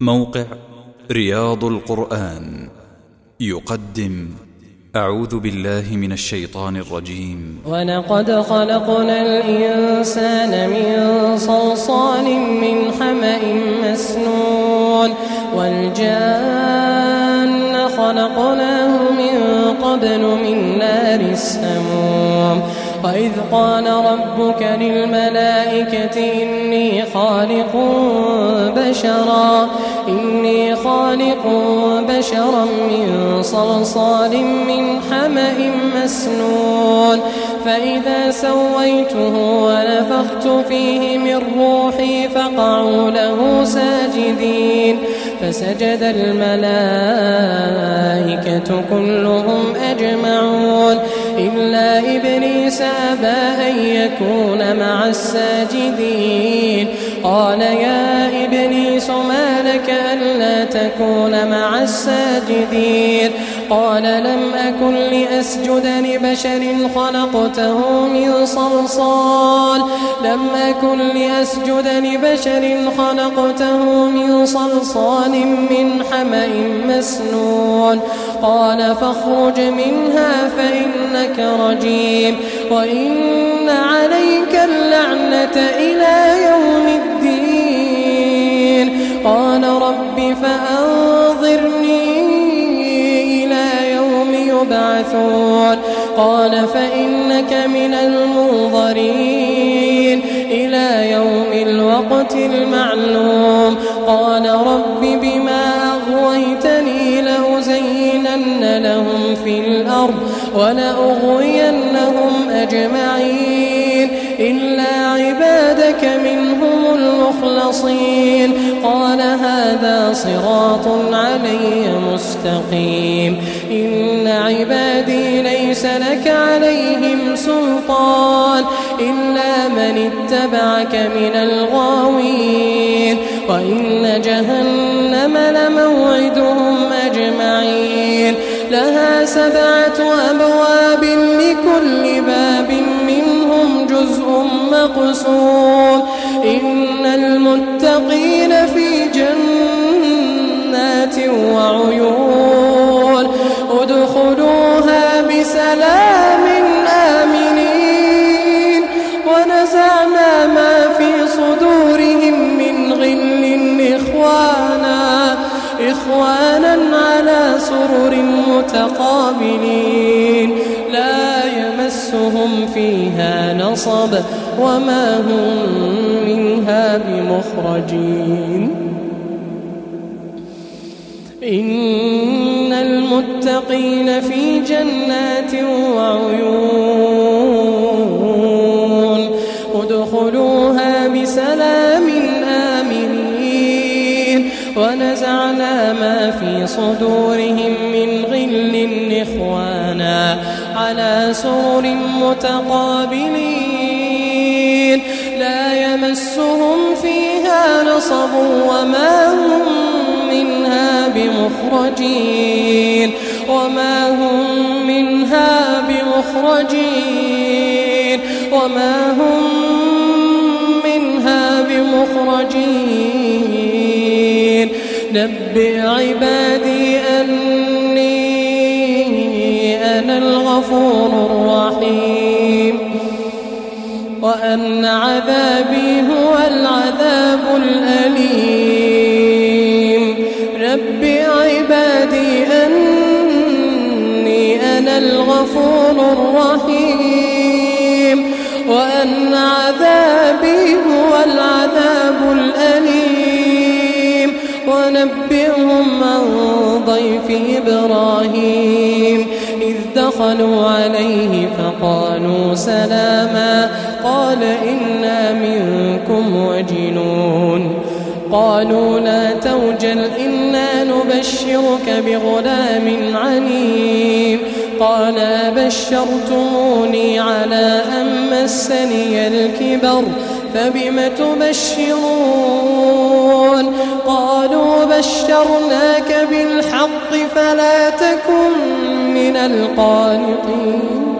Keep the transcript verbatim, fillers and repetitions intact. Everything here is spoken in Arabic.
موقع رياض القرآن يقدم أعوذ بالله من الشيطان الرجيم. ولقد خلقنا الإنسان من صلصال من حمأ مسنون والجان خلقناه من قبل من نار السموم. وإذ قال ربك للملائكة إني خالق بشرا إني خالق بشرا من صلصال من حمأ مسنون فإذا سويته ونفخت فيه من روحي فقعوا له ساجدين فسجد الملائكة كلهم أجمعون إلا إبليس أبى أن يكون مع الساجدين. قال يا إبليس ما لك ألا تكون مع الساجدين؟ قال لم أكن لأسجد لبشر خلقته من صلصال لم أكن لأسجد لبشر خلقته من صلصال من حمأ مسنون. قال فاخرج منها فإنك رجيم وإن عليك اللعنة إلى يوم الدين. قال رب فأنظرني إلى يوم يبعثون. قال فإنك من المنظرين إلى يوم الوقت المعلوم. قال رب بما أغويتني لأزينن لهم في الأرض ولأغوينهم أجمعين إلا عبادك منهم المخلصين. قال هذا صراط علي مستقيم. إن عبادي ليس لك عليهم سلطان إلا من اتبعك من الغاوين. وإن جهنم لموعدهم أجمعين لها سبعة أبواب لكل باب منهم جزء مقسوم. إن المتقين في جنات وعيون ادخلوها بسلام آمنين. ونزعنا ما في صدورهم من غل إخوانا إخوانا على سرر متقابلين لا يمسهم فيها نصب وما هم منها بمخرجين. إن المتقين في جنات وعيون ادخلوها بسلام آمنين. ونزعنا ما في صدورهم من غل إخوانا على سرر متقابلين لا يمسهم فيها نصب وما هم منها بمخرجين وما هم منها بمخرجين وما هم منها بمخرجين. نبئ عبادي أني أنا الغفور الرحيم وأن عذابي هو العذاب الأليم. نبئ عبادي أني أنا الغفور الرحيم وأن عذابي هو العذاب الأليم. ونبئهم عن ضيف إبراهيم إذ دخلوا عليه فقالوا سلاما قال إنا منكم وجلون. قالوا لا توجل إنا نبشرك بغلام عليم. قال بشرتموني على أن مسني الكبر فبم تبشرون. قالوا بشرناك بالحق فلا تكن من القانطين.